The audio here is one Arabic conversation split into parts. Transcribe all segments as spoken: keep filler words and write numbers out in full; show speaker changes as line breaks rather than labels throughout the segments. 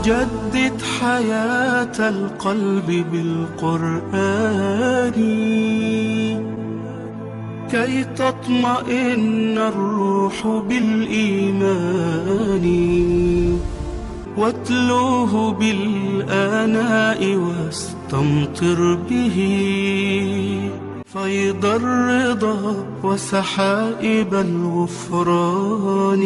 جدد حياة القلب بالقرآن كي تطمئن الروح بالإيمان، واتلوه بالآناء واستمطر به فيض الرضا وسحائب الغفران.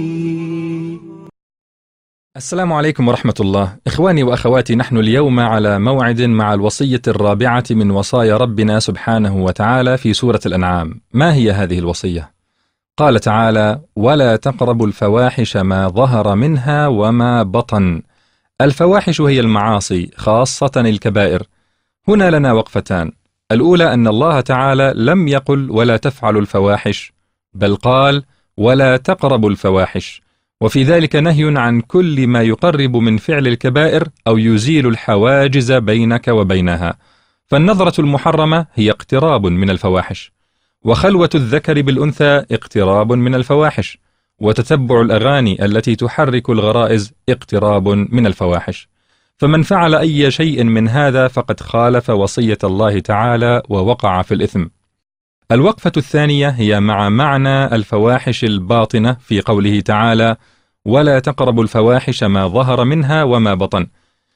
السلام عليكم ورحمة الله. إخواني وأخواتي، نحن اليوم على موعد مع الوصية الرابعة من وصايا ربنا سبحانه وتعالى في سورة الأنعام. ما هي هذه الوصية؟ قال تعالى: ولا تقربوا الفواحش ما ظهر منها وما بطن. الفواحش هي المعاصي، خاصة الكبائر. هنا لنا وقفتان. الأولى أن الله تعالى لم يقل ولا تفعلوا الفواحش، بل قال ولا تقربوا الفواحش، وفي ذلك نهي عن كل ما يقرب من فعل الكبائر أو يزيل الحواجز بينك وبينها. فالنظرة المحرمة هي اقتراب من الفواحش، وخلوة الذكر بالأنثى اقتراب من الفواحش، وتتبع الأغاني التي تحرك الغرائز اقتراب من الفواحش. فمن فعل أي شيء من هذا فقد خالف وصية الله تعالى ووقع في الإثم. الوقفة الثانية هي مع معنى الفواحش الباطنة في قوله تعالى: ولا تقربوا الفواحش ما ظهر منها وما بطن.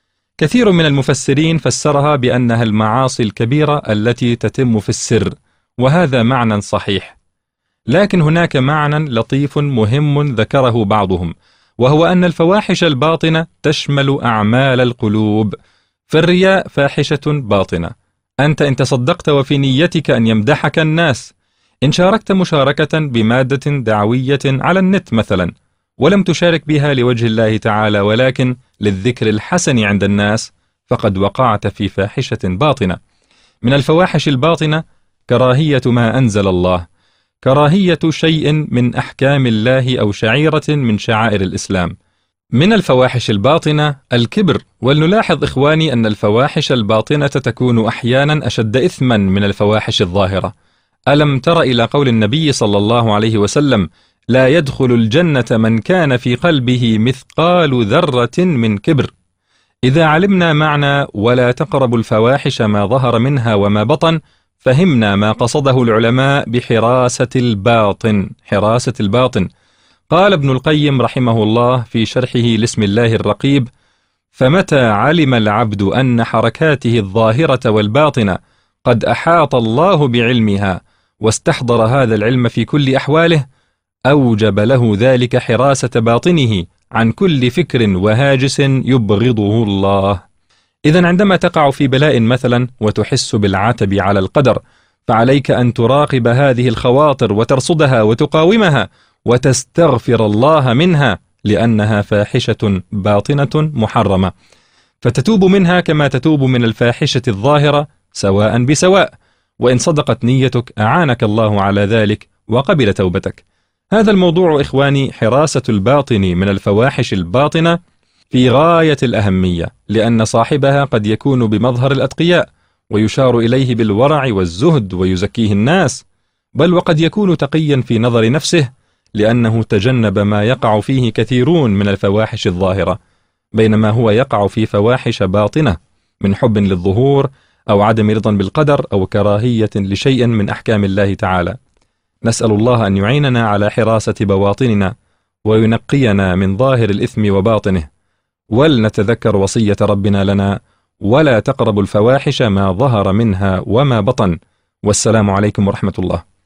كثير من المفسرين فسرها بأنها المعاصي الكبيرة التي تتم في السر، وهذا معنى صحيح. لكن هناك معنى لطيف مهم ذكره بعضهم، وهو أن الفواحش الباطنة تشمل أعمال القلوب. فالرياء فاحشة باطنة. أنت إن تصدقت وفي نيتك أن يمدحك الناس، إن شاركت مشاركة بمادة دعوية على النت مثلا، ولم تشارك بها لوجه الله تعالى ولكن للذكر الحسن عند الناس، فقد وقعت في فاحشة باطنة. من الفواحش الباطنة كراهية ما أنزل الله، كراهية شيء من أحكام الله أو شعيرة من شعائر الإسلام. من الفواحش الباطنة الكبر. ولنلاحظ إخواني أن الفواحش الباطنة تكون أحيانا أشد إثما من الفواحش الظاهرة. ألم تر إلى قول النبي صلى الله عليه وسلم: لا يدخل الجنة من كان في قلبه مثقال ذرة من كبر. إذا علمنا معنى ولا تقربوا الفواحش ما ظهر منها وما بطن، فهمنا ما قصده العلماء بحراسة الباطن. حراسة الباطن. قال ابن القيم رحمه الله في شرحه لاسم الله الرقيب: فمتى علم العبد أن حركاته الظاهرة والباطنة قد أحاط الله بعلمها واستحضر هذا العلم في كل أحواله، أوجب له ذلك حراسة باطنه عن كل فكر وهاجس يبغضه الله. إذن عندما تقع في بلاء مثلا وتحس بالعتب على القدر، فعليك أن تراقب هذه الخواطر وترصدها وتقاومها وتستغفر الله منها، لأنها فاحشة باطنة محرمة، فتتوب منها كما تتوب من الفاحشة الظاهرة سواء بسواء. وإن صدقت نيتك أعانك الله على ذلك وقبل توبتك. هذا الموضوع إخواني، حراسة الباطن من الفواحش الباطنة، في غاية الأهمية، لأن صاحبها قد يكون بمظهر الأتقياء ويشار إليه بالورع والزهد ويزكيه الناس، بل وقد يكون تقيا في نظر نفسه لأنه تجنب ما يقع فيه كثيرون من الفواحش الظاهرة، بينما هو يقع في فواحش باطنة من حب للظهور أو عدم رضا بالقدر أو كراهية لشيء من أحكام الله تعالى. نسأل الله أن يعيننا على حراسة بواطننا وينقينا من ظاهر الإثم وباطنه. ولنتذكر وصية ربنا لنا: ولا تقربوا الفواحش ما ظهر منها وما بطن. والسلام عليكم ورحمة الله.